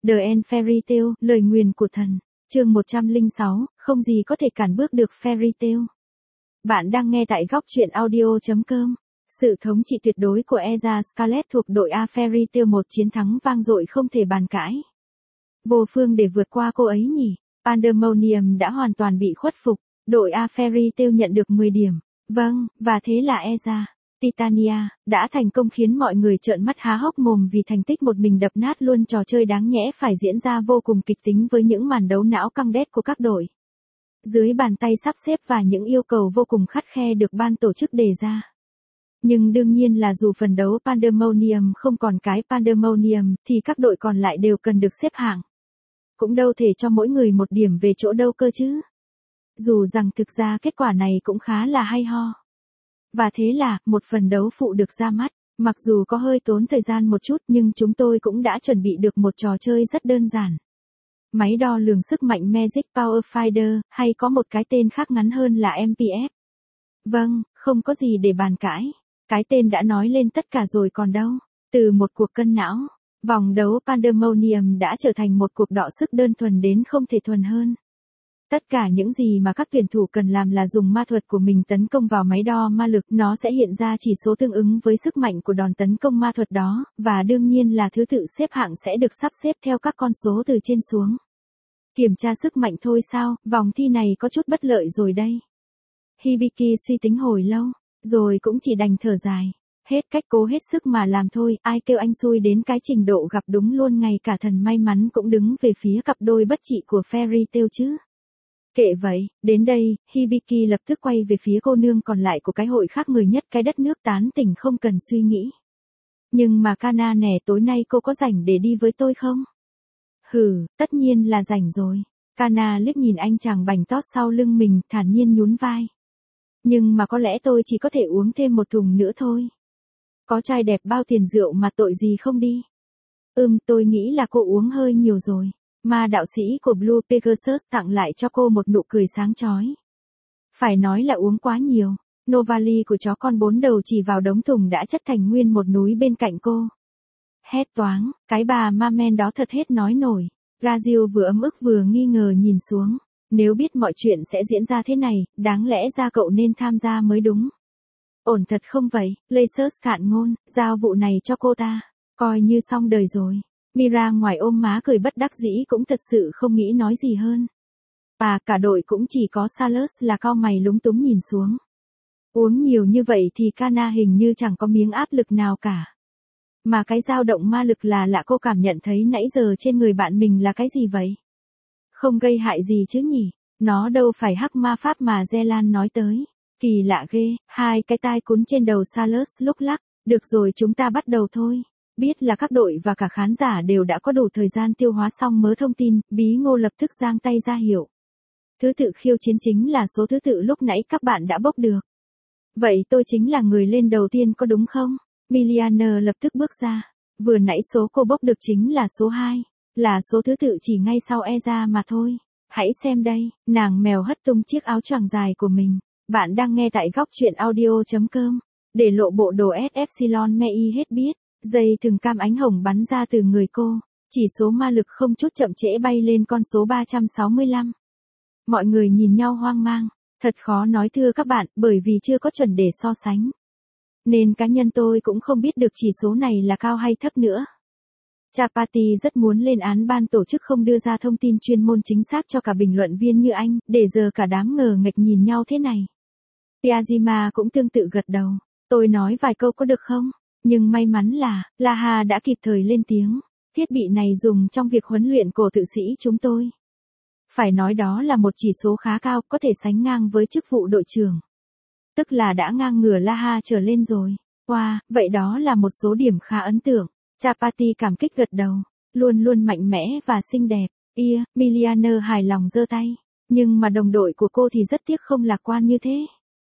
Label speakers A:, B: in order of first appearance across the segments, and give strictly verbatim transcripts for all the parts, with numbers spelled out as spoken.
A: The End Fairy Tale, lời nguyền của thần. Chương một trăm lẻ sáu, không gì có thể cản bước được Fairy Tale. Bạn đang nghe tại góc truyện audio chấm com. Sự thống trị tuyệt đối của Eza Scarlet thuộc đội A Fairy Tale một chiến thắng vang dội không thể bàn cãi. Vô phương để vượt qua cô ấy nhỉ? Pandemonium đã hoàn toàn bị khuất phục, đội A Fairy Tale nhận được mười điểm. Vâng, và thế là Eza, Titania, đã thành công khiến mọi người trợn mắt há hốc mồm vì thành tích một mình đập nát luôn trò chơi đáng nhẽ phải diễn ra vô cùng kịch tính với những màn đấu não căng đét của các đội. Dưới bàn tay sắp xếp và những yêu cầu vô cùng khắt khe được ban tổ chức đề ra. Nhưng đương nhiên là dù phần đấu Pandemonium không còn cái Pandemonium thì các đội còn lại đều cần được xếp hạng. Cũng đâu thể cho mỗi người một điểm về chỗ đâu cơ chứ. Dù rằng thực ra kết quả này cũng khá là hay ho. Và thế là, một phần đấu phụ được ra mắt, mặc dù có hơi tốn thời gian một chút nhưng chúng tôi cũng đã chuẩn bị được một trò chơi rất đơn giản. Máy đo lường sức mạnh Magic Power Finder, hay có một cái tên khác ngắn hơn là em pê ép. Vâng, không có gì để bàn cãi. Cái tên đã nói lên tất cả rồi còn đâu. Từ một cuộc cân não, vòng đấu Pandemonium đã trở thành một cuộc đọ sức đơn thuần đến không thể thuần hơn. Tất cả những gì mà các tuyển thủ cần làm là dùng ma thuật của mình tấn công vào máy đo ma lực, nó sẽ hiện ra chỉ số tương ứng với sức mạnh của đòn tấn công ma thuật đó, và đương nhiên là thứ tự xếp hạng sẽ được sắp xếp theo các con số từ trên xuống. Kiểm tra sức mạnh thôi sao, vòng thi này có chút bất lợi rồi đây. Hibiki suy tính hồi lâu, rồi cũng chỉ đành thở dài. Hết cách cố hết sức mà làm thôi, ai kêu anh xui đến cái trình độ gặp đúng luôn ngay cả thần may mắn cũng đứng về phía cặp đôi bất trị của Fairy Tale chứ. Kệ vậy, đến đây, Hibiki lập tức quay về phía cô nương còn lại của cái hội khác người nhất cái đất nước tán tỉnh không cần suy nghĩ. Nhưng mà Kana nè, tối nay cô có rảnh để đi với tôi không? Hừ, tất nhiên là rảnh rồi. Kana liếc nhìn anh chàng bành tót sau lưng mình, thản nhiên nhún vai. Nhưng mà có lẽ tôi chỉ có thể uống thêm một thùng nữa thôi. Có trai đẹp bao tiền rượu mà tội gì không đi. Ừm, tôi nghĩ là cô uống hơi nhiều rồi. Mà đạo sĩ của Blue Pegasus tặng lại cho cô một nụ cười sáng chói. Phải nói là uống quá nhiều. Novali của chó con bốn đầu chỉ vào đống thùng đã chất thành nguyên một núi bên cạnh cô. Hét toáng, cái bà ma men đó thật hết nói nổi. Gazil vừa ấm ức vừa nghi ngờ nhìn xuống. Nếu biết mọi chuyện sẽ diễn ra thế này, đáng lẽ ra cậu nên tham gia mới đúng. Ổn thật không vậy, Lacers cạn ngôn, giao vụ này cho cô ta. Coi như xong đời rồi. Mira ngoài ôm má cười bất đắc dĩ cũng thật sự không nghĩ nói gì hơn. À, cả đội cũng chỉ có Salus là cau mày lúng túng nhìn xuống. Uống nhiều như vậy thì Kana hình như chẳng có miếng áp lực nào cả. Mà cái dao động ma lực là lạ, cô cảm nhận thấy nãy giờ trên người bạn mình là cái gì vậy? Không gây hại gì chứ nhỉ? Nó đâu phải hắc ma pháp mà Zelan nói tới. Kỳ lạ ghê, hai cái tai cún trên đầu Salus lúc lắc. Được rồi, chúng ta bắt đầu thôi. Biết là các đội và cả khán giả đều đã có đủ thời gian tiêu hóa xong mớ thông tin, Bí Ngô lập tức giang tay ra hiệu. Thứ tự khiêu chiến chính là số thứ tự lúc nãy các bạn đã bốc được. Vậy tôi chính là người lên đầu tiên có đúng không? Miliana lập tức bước ra. Vừa nãy số cô bốc được chính là số hai, là số thứ tự chỉ ngay sau Eza mà thôi. Hãy xem đây, nàng mèo hất tung chiếc áo choàng dài của mình. Bạn đang nghe tại góc truyện audio chấm com. Để lộ bộ đồ S Epsilon Mei hết biết. Dây thừng cam ánh hồng bắn ra từ người cô, chỉ số ma lực không chút chậm trễ bay lên con số ba trăm sáu mươi lăm. Mọi người nhìn nhau hoang mang, thật khó nói thưa các bạn, bởi vì chưa có chuẩn để so sánh. Nên cá nhân tôi cũng không biết được chỉ số này là cao hay thấp nữa. Chapati rất muốn lên án ban tổ chức không đưa ra thông tin chuyên môn chính xác cho cả bình luận viên như anh, để giờ cả đám ngờ nghệch nhìn nhau thế này. Piazima cũng tương tự gật đầu, tôi nói vài câu có được không? Nhưng may mắn là, Laha đã kịp thời lên tiếng. Thiết bị này dùng trong việc huấn luyện cổ tự sĩ chúng tôi. Phải nói đó là một chỉ số khá cao, có thể sánh ngang với chức vụ đội trưởng. Tức là đã ngang ngửa Laha trở lên rồi. Wow, vậy đó là một số điểm khá ấn tượng. Chapati cảm kích gật đầu. Luôn luôn mạnh mẽ và xinh đẹp. Ia, Miliana hài lòng giơ tay. Nhưng mà đồng đội của cô thì rất tiếc không lạc quan như thế.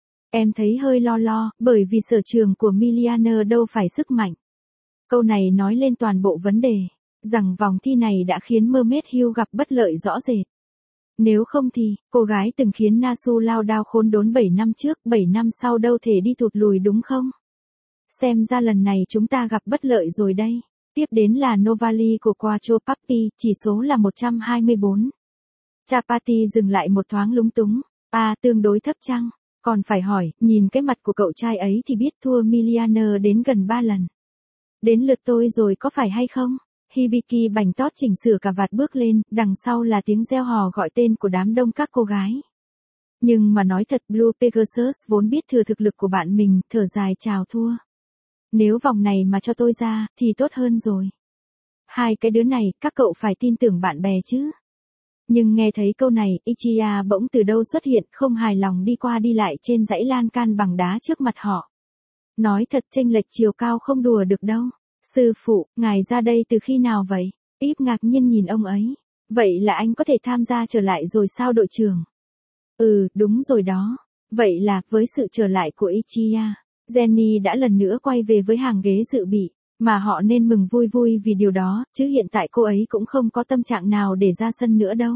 A: Em thấy hơi lo lo, bởi vì sở trường của Miliana đâu phải sức mạnh. Câu này nói lên toàn bộ vấn đề, rằng vòng thi này đã khiến Mermaid Hill gặp bất lợi rõ rệt. Nếu không thì, cô gái từng khiến Nasu lao đao khốn đốn bảy năm trước, bảy năm sau đâu thể đi thụt lùi đúng không? Xem ra lần này chúng ta gặp bất lợi rồi đây. Tiếp đến là Novali của Quattro Papi, chỉ số là một trăm hai mươi bốn. Chapati dừng lại một thoáng lúng túng. À, tương đối thấp chăng? Còn phải hỏi, nhìn cái mặt của cậu trai ấy thì biết thua Millionaire đến gần ba lần. Đến lượt tôi rồi có phải hay không? Hibiki bành tót chỉnh sửa cà vạt bước lên, đằng sau là tiếng reo hò gọi tên của đám đông các cô gái. Nhưng mà nói thật, Blue Pegasus vốn biết thừa thực lực của bạn mình, thở dài chào thua. Nếu vòng này mà cho tôi ra, thì tốt hơn rồi. Hai cái đứa này, các cậu phải tin tưởng bạn bè chứ. Nhưng nghe thấy câu này, Ichiya bỗng từ đâu xuất hiện, không hài lòng đi qua đi lại trên dãy lan can bằng đá trước mặt họ. Nói thật, chênh lệch chiều cao không đùa được đâu. Sư phụ, ngài ra đây từ khi nào vậy? Íp ngạc nhiên nhìn ông ấy. Vậy là anh có thể tham gia trở lại rồi sao đội trưởng? Ừ, đúng rồi đó. Vậy là, với sự trở lại của Ichiya, Jenny đã lần nữa quay về với hàng ghế dự bị, mà họ nên mừng vui vui vì điều đó, chứ hiện tại cô ấy cũng không có tâm trạng nào để ra sân nữa đâu.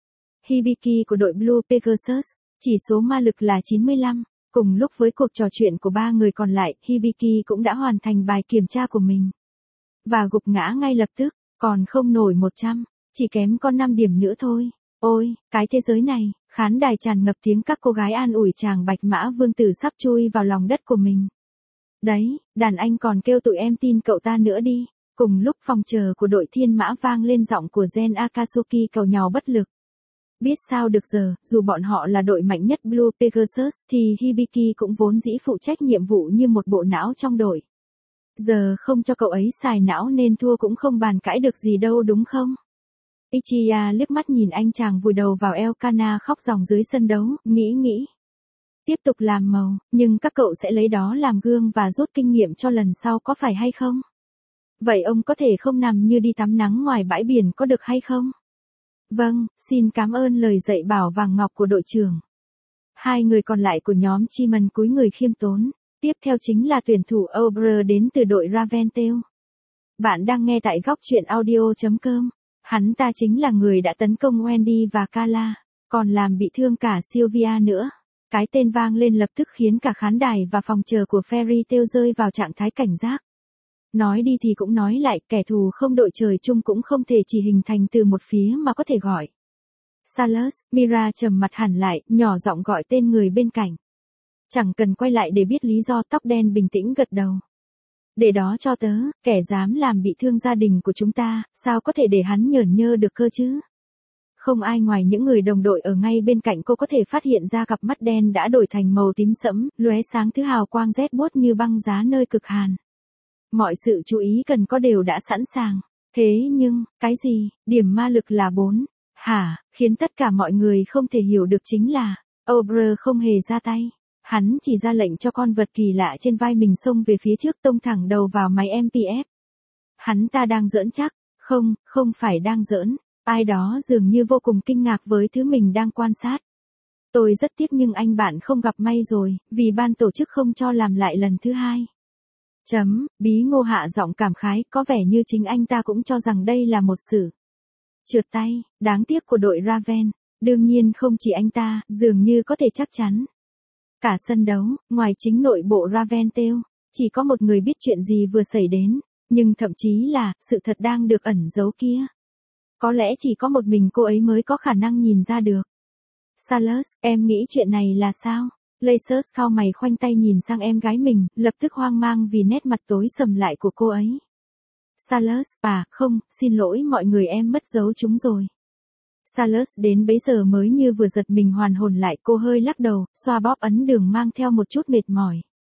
A: Hibiki của đội Blue Pegasus, chỉ số ma lực là chín mươi lăm. Cùng lúc với cuộc trò chuyện của ba người còn lại, Hibiki cũng đã hoàn thành bài kiểm tra của mình. Và gục ngã ngay lập tức, còn không nổi một trăm, chỉ kém có năm điểm nữa thôi. Ôi, cái thế giới này, khán đài tràn ngập tiếng các cô gái an ủi chàng Bạch Mã Vương tử sắp chui vào lòng đất của mình. Đấy, đàn anh còn kêu tụi em tin cậu ta nữa đi. Cùng lúc phòng chờ của đội Thiên Mã vang lên giọng của Gen Akatsuki cầu nhào bất lực. Biết sao được giờ, dù bọn họ là đội mạnh nhất Blue Pegasus thì Hibiki cũng vốn dĩ phụ trách nhiệm vụ như một bộ não trong đội. Giờ không cho cậu ấy xài não nên thua cũng không bàn cãi được gì đâu đúng không? Ichiya liếc mắt nhìn anh chàng vùi đầu vào eo Kana khóc ròng dưới sân đấu, nghĩ nghĩ. Tiếp tục làm màu, nhưng các cậu sẽ lấy đó làm gương và rút kinh nghiệm cho lần sau có phải hay không? Vậy ông có thể không nằm như đi tắm nắng ngoài bãi biển có được hay không? Vâng, xin cảm ơn lời dạy bảo vàng ngọc của đội trưởng. Hai người còn lại của nhóm Chimon cúi người khiêm tốn. Tiếp theo chính là tuyển thủ Ober đến từ đội Raventail. Bạn đang nghe tại góc truyện audio chấm com. Hắn ta chính là người đã tấn công Wendy và Kala, còn làm bị thương cả Sylvia nữa. Cái tên vang lên lập tức khiến cả khán đài và phòng chờ của Fairy Tail rơi vào trạng thái cảnh giác. Nói đi thì cũng nói lại, kẻ thù không đội trời chung cũng không thể chỉ hình thành từ một phía mà có thể gọi. Salus, Mira trầm mặt hẳn lại, nhỏ giọng gọi tên người bên cạnh. Chẳng cần quay lại để biết lý do, tóc đen bình tĩnh gật đầu. Để đó cho tớ, kẻ dám làm bị thương gia đình của chúng ta, sao có thể để hắn nhởn nhơ được cơ chứ? Không ai ngoài những người đồng đội ở ngay bên cạnh cô có thể phát hiện ra cặp mắt đen đã đổi thành màu tím sẫm, lóe sáng thứ hào quang rét buốt như băng giá nơi cực hàn. Mọi sự chú ý cần có đều đã sẵn sàng. Thế nhưng, cái gì, điểm ma lực là bốn. Hả, khiến tất cả mọi người không thể hiểu được chính là, Ober không hề ra tay. Hắn chỉ ra lệnh cho con vật kỳ lạ trên vai mình xông về phía trước tông thẳng đầu vào máy em pê ép. Hắn ta đang giỡn chắc, không, không phải đang giỡn. Ai đó dường như vô cùng kinh ngạc với thứ mình đang quan sát. Tôi rất tiếc nhưng anh bạn không gặp may rồi, vì ban tổ chức không cho làm lại lần thứ hai. Chấm, Bí Ngô hạ giọng cảm khái, có vẻ như chính anh ta cũng cho rằng đây là một sự trượt tay, đáng tiếc của đội Raven. Đương nhiên không chỉ anh ta, dường như có thể chắc chắn. Cả sân đấu, ngoài chính nội bộ Raventail, chỉ có một người biết chuyện gì vừa xảy đến, nhưng thậm chí là, sự thật đang được ẩn giấu kia. Có lẽ chỉ có một mình cô ấy mới có khả năng nhìn ra được. Salus, em nghĩ chuyện này là sao? Lacers cau mày khoanh tay nhìn sang em gái mình, lập tức hoang mang vì nét mặt tối sầm lại của cô ấy. Salus, à, không, xin lỗi mọi người em mất dấu chúng rồi. Salus đến bấy giờ mới như vừa giật mình hoàn hồn lại, cô hơi lắc đầu, xoa bóp ấn đường mang theo một chút mệt mỏi.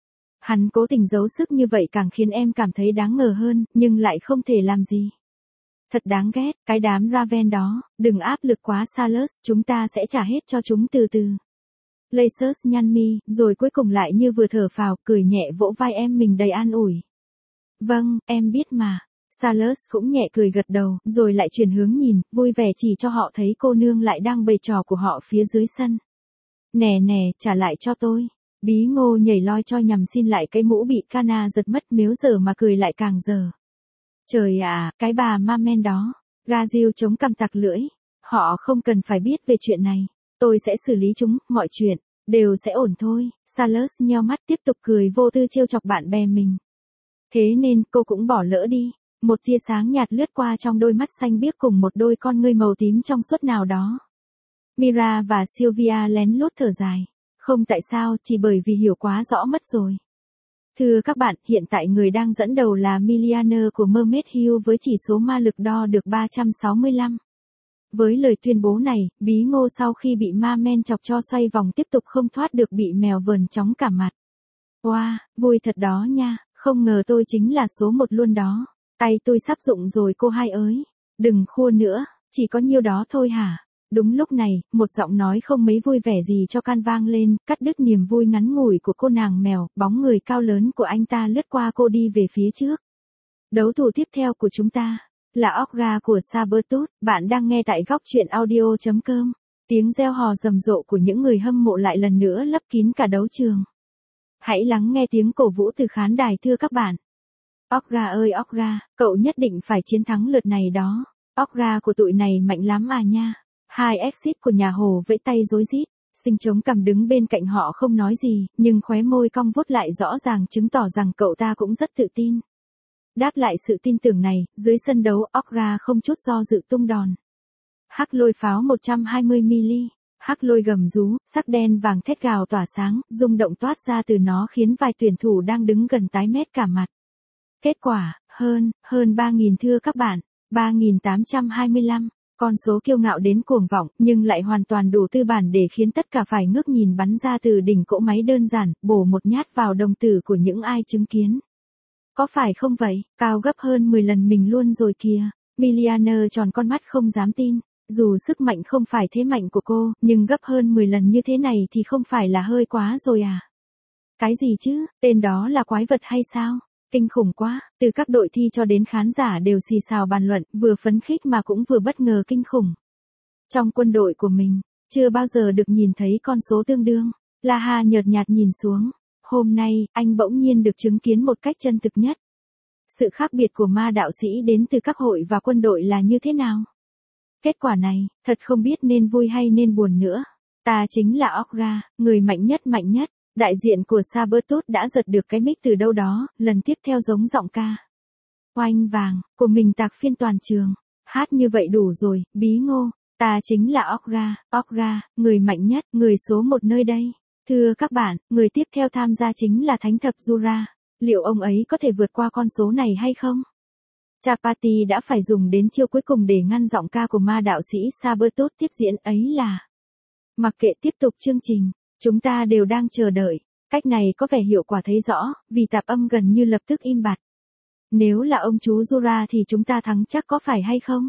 A: Hắn cố tình giấu sức như vậy càng khiến em cảm thấy đáng ngờ hơn, nhưng lại không thể làm gì. Thật đáng ghét, cái đám Raven đó, đừng áp lực quá Salus, chúng ta sẽ trả hết cho chúng từ từ. Lacers nhăn mi, rồi cuối cùng lại như vừa thở phào, cười nhẹ vỗ vai em mình đầy an ủi. Vâng, em biết mà. Salus cũng nhẹ cười gật đầu, rồi lại chuyển hướng nhìn, vui vẻ chỉ cho họ thấy cô nương lại đang bày trò của họ phía dưới sân. Nè nè, trả lại cho tôi. Bí Ngô nhảy loi cho nhằm xin lại cái mũ bị Kana giật mất, mếu giờ mà cười lại càng giờ. Trời ạ, à, cái bà ma men đó. Gazil chống cằm tặc lưỡi. Họ không cần phải biết về chuyện này. Tôi sẽ xử lý chúng, mọi chuyện đều sẽ ổn thôi. Salus nheo mắt tiếp tục cười vô tư trêu chọc bạn bè mình. Thế nên cô cũng bỏ lỡ đi. Một tia sáng nhạt lướt qua trong đôi mắt xanh biếc cùng một đôi con ngươi màu tím trong suốt nào đó. Mira và Sylvia lén lút thở dài. Không tại sao, chỉ bởi vì hiểu quá rõ mất rồi. Thưa các bạn, hiện tại người đang dẫn đầu là Millionaire của Mermaid Hill với chỉ số ma lực đo được ba trăm sáu mươi lăm. Với lời tuyên bố này, Bí Ngô sau khi bị ma men chọc cho xoay vòng tiếp tục không thoát được bị mèo vờn chóng cả mặt. Wow, vui thật đó nha, không ngờ tôi chính là số một luôn đó. Tay tôi sắp rụng rồi cô hai ơi. Đừng khua nữa, chỉ có nhiêu đó thôi hả? Đúng lúc này, một giọng nói không mấy vui vẻ gì cho can vang lên, cắt đứt niềm vui ngắn ngủi của cô nàng mèo, bóng người cao lớn của anh ta lướt qua cô đi về phía trước. Đấu thủ tiếp theo của chúng ta là Olga của Sabertooth, bạn đang nghe tại góc truyện audio chấm com. Tiếng reo hò rầm rộ của những người hâm mộ lại lần nữa lấp kín cả đấu trường. Hãy lắng nghe tiếng cổ vũ từ khán đài thưa các bạn. Olga ơi Olga, cậu nhất định phải chiến thắng lượt này đó. Olga của tụi này mạnh lắm à nha. Hai exit của nhà Hồ vẫy tay rối rít, Sinh chống cằm đứng bên cạnh họ không nói gì, nhưng khóe môi cong vuốt lại rõ ràng chứng tỏ rằng cậu ta cũng rất tự tin. Đáp lại sự tin tưởng này, dưới sân đấu Olga không chút do dự tung đòn. Hắc lôi pháo một trăm hai mươi mi-li-mét, hắc lôi gầm rú, sắc đen vàng thét gào tỏa sáng, rung động toát ra từ nó khiến vài tuyển thủ đang đứng gần tái mét cả mặt. Kết quả, hơn, hơn ba nghìn thưa các bạn, ba nghìn tám trăm hai mươi lăm. Con số kiêu ngạo đến cuồng vọng, nhưng lại hoàn toàn đủ tư bản để khiến tất cả phải ngước nhìn bắn ra từ đỉnh cỗ máy đơn giản, bổ một nhát vào đồng tử của những ai chứng kiến. Có phải không vậy, cao gấp hơn mười lần mình luôn rồi kìa. Millionaire tròn con mắt không dám tin. Dù sức mạnh không phải thế mạnh của cô, nhưng gấp hơn mười lần như thế này thì không phải là hơi quá rồi à? Cái gì chứ, tên đó là quái vật hay sao? Kinh khủng quá, từ các đội thi cho đến khán giả đều xì xào bàn luận, vừa phấn khích mà cũng vừa bất ngờ kinh khủng. Trong quân đội của mình, chưa bao giờ được nhìn thấy con số tương đương. La Ha nhợt nhạt nhìn xuống. Hôm nay, anh bỗng nhiên được chứng kiến một cách chân thực nhất. Sự khác biệt của ma đạo sĩ đến từ các hội và quân đội là như thế nào? Kết quả này, thật không biết nên vui hay nên buồn nữa. Ta chính là Olga, người mạnh nhất mạnh nhất. Đại diện của Sabertooth đã giật được cái mic từ đâu đó, lần tiếp theo giống giọng ca. Oanh vàng, của mình tạc phiên toàn trường. Hát như vậy đủ rồi, Bí Ngô. Ta chính là Olga, Olga, người mạnh nhất, người số một nơi đây. Thưa các bạn, người tiếp theo tham gia chính là Thánh Thập Jura. Liệu ông ấy có thể vượt qua con số này hay không? Chapati đã phải dùng đến chiêu cuối cùng để ngăn giọng ca của ma đạo sĩ Sabertooth tiếp diễn ấy là. Mặc kệ tiếp tục chương trình, chúng ta đều đang chờ đợi. Cách này có vẻ hiệu quả thấy rõ, vì tạp âm gần như lập tức im bặt. Nếu là ông chú Jura thì chúng ta thắng chắc có phải hay không?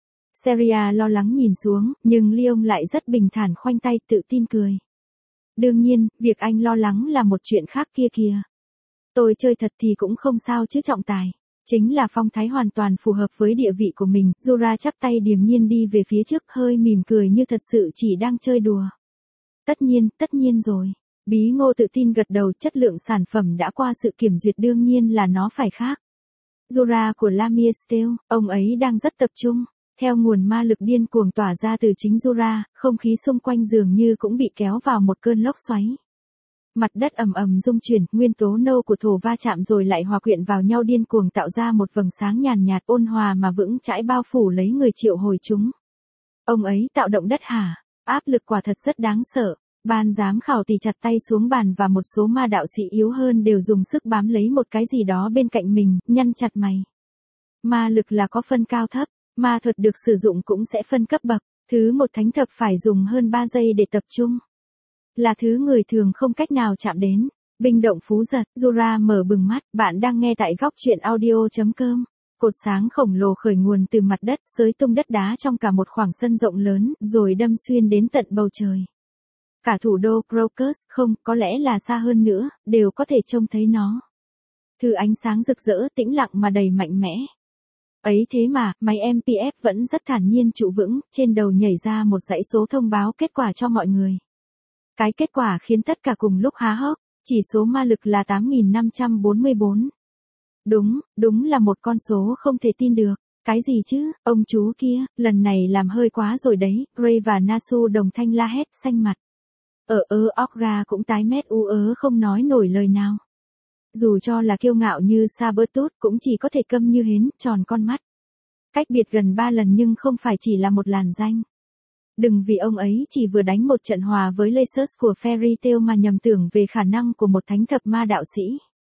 A: Seria lo lắng nhìn xuống, nhưng Leon lại rất bình thản khoanh tay tự tin cười. Đương nhiên, việc anh lo lắng là một chuyện khác kia kìa. Tôi chơi thật thì cũng không sao chứ trọng tài. Chính là phong thái hoàn toàn phù hợp với địa vị của mình. Jura chắp tay điềm nhiên đi về phía trước hơi mỉm cười như thật sự chỉ đang chơi đùa. Tất nhiên, tất nhiên rồi. Bí Ngô tự tin gật đầu, chất lượng sản phẩm đã qua sự kiểm duyệt đương nhiên là nó phải khác. Jura của Lamier Steel, ông ấy đang rất tập trung. Theo nguồn ma lực điên cuồng tỏa ra từ chính Jura, không khí xung quanh dường như cũng bị kéo vào một cơn lốc xoáy. Mặt đất ầm ầm rung chuyển, nguyên tố nâu của thổ va chạm rồi lại hòa quyện vào nhau điên cuồng tạo ra một vầng sáng nhàn nhạt ôn hòa mà vững chãi bao phủ lấy người triệu hồi chúng. Ông ấy tạo động đất hả? Áp lực quả thật rất đáng sợ. Ban giám khảo tì chặt tay xuống bàn và một số ma đạo sĩ yếu hơn đều dùng sức bám lấy một cái gì đó bên cạnh mình, nhăn chặt mày. Ma lực là có phân cao thấp, ma thuật được sử dụng cũng sẽ phân cấp bậc, thứ một thánh thập phải dùng hơn ba giây để tập trung. Là thứ người thường không cách nào chạm đến. Binh động phú giật, Jura mở bừng mắt, bạn đang nghe tại góc truyện audio chấm com. Cột sáng khổng lồ khởi nguồn từ mặt đất, xới tung đất đá trong cả một khoảng sân rộng lớn, rồi đâm xuyên đến tận bầu trời. Cả thủ đô Crocus, không, có lẽ là xa hơn nữa, đều có thể trông thấy nó. Thứ ánh sáng rực rỡ, tĩnh lặng mà đầy mạnh mẽ. Ấy thế mà, máy em pê ép vẫn rất thản nhiên trụ vững, trên đầu nhảy ra một dãy số thông báo kết quả cho mọi người. Cái kết quả khiến tất cả cùng lúc há hốc, chỉ số ma lực là tám nghìn năm trăm bốn mươi bốn. Đúng, đúng là một con số không thể tin được. Cái gì chứ, ông chú kia, lần này làm hơi quá rồi đấy, Gray và Nasu đồng thanh la hét xanh mặt. Ở ơ Olga cũng tái mét ú ớ không nói nổi lời nào. Dù cho là kiêu ngạo như Sabertooth cũng chỉ có thể câm như hến, tròn con mắt. Cách biệt gần ba lần nhưng không phải chỉ là một làn danh. Đừng vì ông ấy chỉ vừa đánh một trận hòa với Lacers của Fairy Tail mà nhầm tưởng về khả năng của một thánh thập ma đạo sĩ.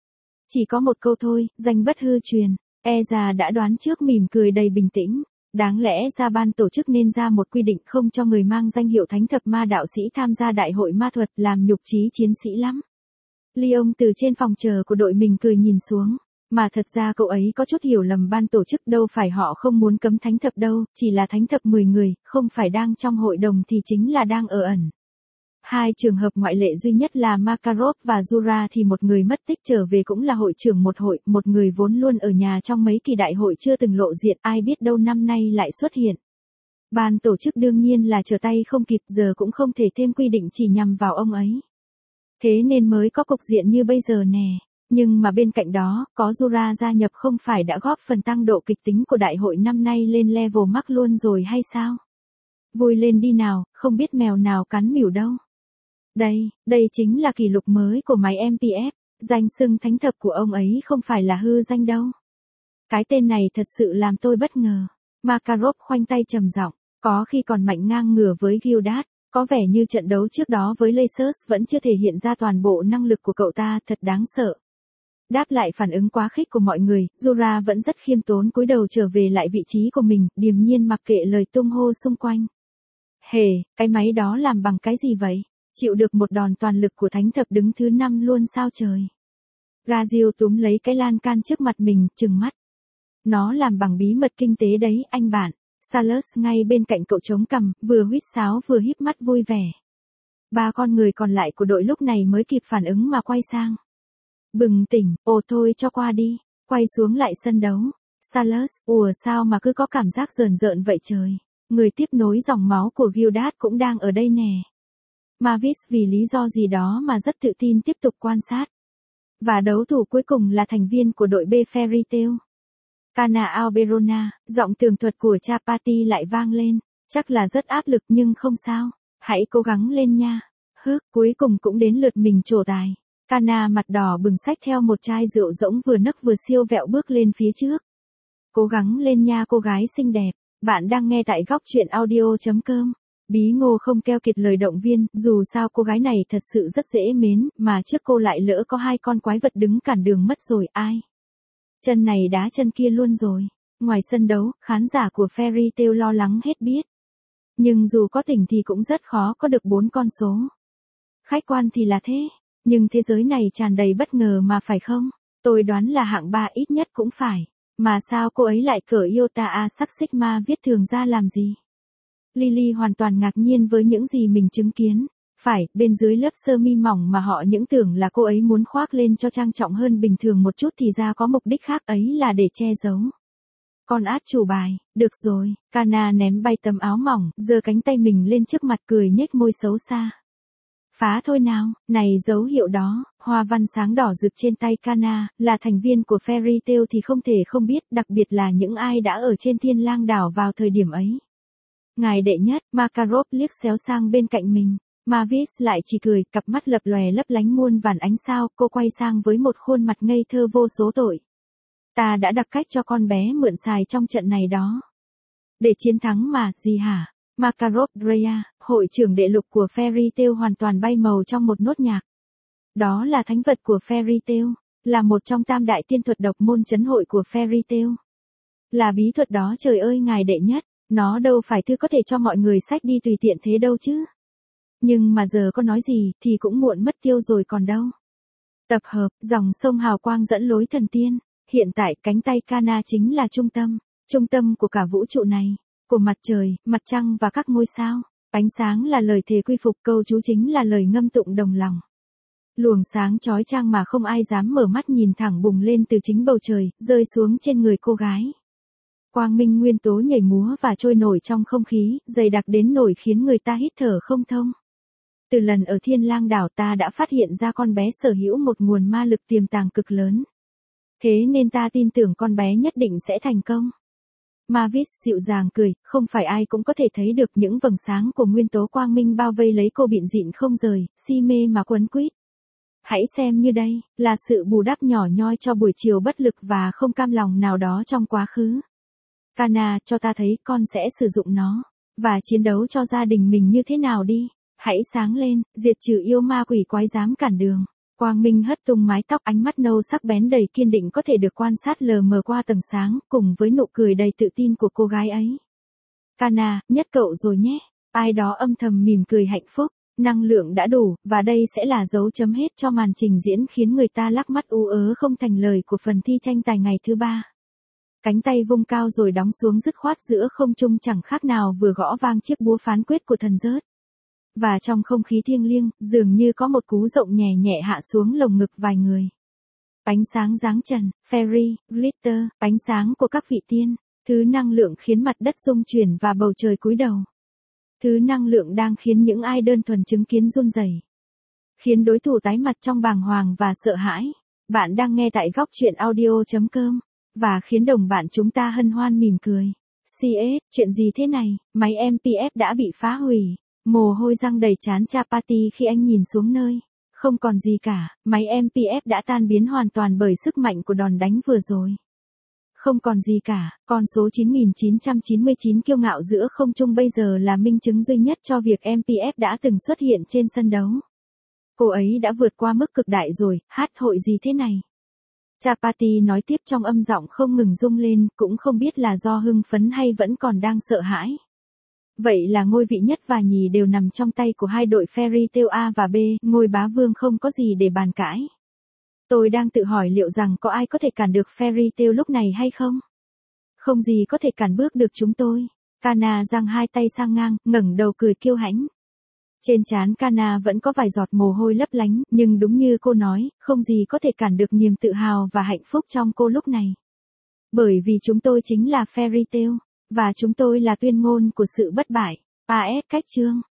A: Chỉ có một câu thôi, danh bất hư truyền. Ezra đã đoán trước, mỉm cười đầy bình tĩnh. Đáng lẽ ra ban tổ chức nên ra một quy định không cho người mang danh hiệu thánh thập ma đạo sĩ tham gia đại hội ma thuật, làm nhục chí chiến sĩ lắm. Leon từ trên phòng chờ của đội mình cười nhìn xuống. Mà thật ra cậu ấy có chút hiểu lầm ban tổ chức, đâu phải họ không muốn cấm thánh thập đâu, chỉ là thánh thập mười người, không phải đang trong hội đồng thì chính là đang ở ẩn. Hai trường hợp ngoại lệ duy nhất là Makarov và Jura thì một người mất tích trở về cũng là hội trưởng một hội, một người vốn luôn ở nhà trong mấy kỳ đại hội chưa từng lộ diện, ai biết đâu năm nay lại xuất hiện. Ban tổ chức đương nhiên là trở tay không kịp, giờ cũng không thể thêm quy định chỉ nhằm vào ông ấy. Thế nên mới có cục diện như bây giờ nè. Nhưng mà bên cạnh đó, có Jura gia nhập không phải đã góp phần tăng độ kịch tính của đại hội năm nay lên level mắc luôn rồi hay sao? Vui lên đi nào, không biết mèo nào cắn mỉu đâu. Đây, đây chính là kỷ lục mới của máy em pê ép, danh xưng thánh thập của ông ấy không phải là hư danh đâu. Cái tên này thật sự làm tôi bất ngờ. Makarov khoanh tay trầm giọng, có khi còn mạnh ngang ngửa với Gildat, có vẻ như trận đấu trước đó với Lacers vẫn chưa thể hiện ra toàn bộ năng lực của cậu ta, thật đáng sợ. Đáp lại phản ứng quá khích của mọi người, Jura vẫn rất khiêm tốn cúi đầu trở về lại vị trí của mình, điềm nhiên mặc kệ lời tung hô xung quanh. Hề, cái máy đó làm bằng cái gì vậy? Chịu được một đòn toàn lực của thánh thập đứng thứ năm luôn sao trời? Gazio túm lấy cái lan can trước mặt mình, trừng mắt. Nó làm bằng bí mật kinh tế đấy, anh bạn. Salus ngay bên cạnh cậu chống cằm, vừa huýt sáo vừa híp mắt vui vẻ. Ba con người còn lại của đội lúc này mới kịp phản ứng mà quay sang. Bừng tỉnh, ồ thôi cho qua đi, quay xuống lại sân đấu. Salus, ủa sao mà cứ có cảm giác rờn rợn vậy trời. Người tiếp nối dòng máu của Gildat cũng đang ở đây nè. Mavis vì lý do gì đó mà rất tự tin tiếp tục quan sát. Và đấu thủ cuối cùng là thành viên của đội B Fairy Tail. Cana Alberona, giọng tường thuật của Chapati lại vang lên. Chắc là rất áp lực nhưng không sao. Hãy cố gắng lên nha. Hước, cuối cùng cũng đến lượt mình trổ tài. Cana mặt đỏ bừng xách theo một chai rượu rỗng vừa nấc vừa siêu vẹo bước lên phía trước. Cố gắng lên nha cô gái xinh đẹp. Bạn đang nghe tại góc truyện audio chấm com. Bí Ngô không keo kiệt lời động viên, dù sao cô gái này thật sự rất dễ mến, mà trước cô lại lỡ có hai con quái vật đứng cản đường mất rồi, ai. Chân này đá chân kia luôn rồi. Ngoài sân đấu, khán giả của Fairy Tail lo lắng hết biết. Nhưng dù có tỉnh thì cũng rất khó có được bốn con số. Khách quan thì là thế, nhưng thế giới này tràn đầy bất ngờ mà phải không? Tôi đoán là hạng ba ít nhất cũng phải. Mà sao cô ấy lại cởi Iota A sắc Sigma viết thường ra làm gì? Lily hoàn toàn ngạc nhiên với những gì mình chứng kiến. Phải, bên dưới lớp sơ mi mỏng mà họ những tưởng là cô ấy muốn khoác lên cho trang trọng hơn bình thường một chút thì ra có mục đích khác, ấy là để che giấu. Con át chủ bài, được rồi, Cana ném bay tấm áo mỏng, giơ cánh tay mình lên trước mặt cười nhếch môi xấu xa. Phá thôi nào, này dấu hiệu đó, hoa văn sáng đỏ rực trên tay Cana, là thành viên của Fairy Tail thì không thể không biết, đặc biệt là những ai đã ở trên Thiên Lang đảo vào thời điểm ấy. Ngài đệ nhất, Makarov liếc xéo sang bên cạnh mình. Mavis lại chỉ cười, cặp mắt lập lòe lấp lánh muôn vàn ánh sao, cô quay sang với một khuôn mặt ngây thơ vô số tội. Ta đã đặt cách cho con bé mượn xài trong trận này đó. Để chiến thắng mà, gì hả? Makarov Drea, hội trưởng đệ lục của Fairy Tail hoàn toàn bay màu trong một nốt nhạc. Đó là thánh vật của Fairy Tail, là một trong tam đại tiên thuật độc môn trấn hội của Fairy Tail. Là bí thuật đó, trời ơi ngài đệ nhất, nó đâu phải thứ có thể cho mọi người xách đi tùy tiện thế đâu chứ. Nhưng mà giờ có nói gì thì cũng muộn mất tiêu rồi còn đâu. Tập hợp, dòng sông hào quang dẫn lối thần tiên. Hiện tại cánh tay Cana chính là trung tâm, trung tâm của cả vũ trụ này, của mặt trời, mặt trăng và các ngôi sao. Ánh sáng là lời thề quy phục, câu chú chính là lời ngâm tụng đồng lòng. Luồng sáng chói chang mà không ai dám mở mắt nhìn thẳng bùng lên từ chính bầu trời, rơi xuống trên người cô gái. Quang minh nguyên tố nhảy múa và trôi nổi trong không khí, dày đặc đến nổi khiến người ta hít thở không thông. Từ lần ở Thiên Lang đảo ta đã phát hiện ra con bé sở hữu một nguồn ma lực tiềm tàng cực lớn. Thế nên ta tin tưởng con bé nhất định sẽ thành công. Mavis dịu dàng cười, không phải ai cũng có thể thấy được những vầng sáng của nguyên tố quang minh bao vây lấy cô bịn dịn không rời, si mê mà quấn quýt. Hãy xem như đây, là sự bù đắp nhỏ nhoi cho buổi chiều bất lực và không cam lòng nào đó trong quá khứ. Kana, cho ta thấy con sẽ sử dụng nó, và chiến đấu cho gia đình mình như thế nào đi. Hãy sáng lên, diệt trừ yêu ma quỷ quái dám cản đường. Quang minh hất tung mái tóc, ánh mắt nâu sắc bén đầy kiên định có thể được quan sát lờ mờ qua tầng sáng, cùng với nụ cười đầy tự tin của cô gái ấy. Kana, nhất cậu rồi nhé. Ai đó âm thầm mỉm cười hạnh phúc. Năng lượng đã đủ, và đây sẽ là dấu chấm hết cho màn trình diễn khiến người ta lắc mắt ú ớ không thành lời của phần thi tranh tài ngày thứ ba. Cánh tay vung cao rồi đóng xuống dứt khoát giữa không trung, chẳng khác nào vừa gõ vang chiếc búa phán quyết của thần rớt. Và trong không khí thiêng liêng, dường như có một cú rộng nhẹ nhẹ hạ xuống lồng ngực vài người. Ánh sáng giáng trần, fairy, glitter, ánh sáng của các vị tiên, thứ năng lượng khiến mặt đất rung chuyển và bầu trời cúi đầu. Thứ năng lượng đang khiến những ai đơn thuần chứng kiến run rẩy, khiến đối thủ tái mặt trong bàng hoàng và sợ hãi. Bạn đang nghe tại góc truyện audio chấm com, và khiến đồng bạn chúng ta hân hoan mỉm cười. xê ét, chuyện gì thế này? Máy em pê ép đã bị phá hủy. Mồ hôi răng đầy trán Chapati khi anh nhìn xuống nơi không còn gì cả. Máy em pê ép đã tan biến hoàn toàn bởi sức mạnh của đòn đánh vừa rồi. Không còn gì cả, con số chín nghìn chín trăm chín mươi chín kiêu ngạo giữa không trung bây giờ là minh chứng duy nhất cho việc em pê ép đã từng xuất hiện trên sân đấu. Cô ấy đã vượt qua mức cực đại rồi, hát hội gì thế này? Chapati nói tiếp trong âm giọng không ngừng rung lên, cũng không biết là do hưng phấn hay vẫn còn đang sợ hãi. Vậy là ngôi vị nhất và nhì đều nằm trong tay của hai đội Fairy Tail A và B, ngôi bá vương không có gì để bàn cãi. Tôi đang tự hỏi liệu rằng có ai có thể cản được Fairy Tail lúc này hay không? Không gì có thể cản bước được chúng tôi. Kana giang hai tay sang ngang, ngẩng đầu cười kiêu hãnh. Trên trán Kana vẫn có vài giọt mồ hôi lấp lánh, nhưng đúng như cô nói, không gì có thể cản được niềm tự hào và hạnh phúc trong cô lúc này. Bởi vì chúng tôi chính là Fairy Tail, và chúng tôi là tuyên ngôn của sự bất bại. a ét cách chương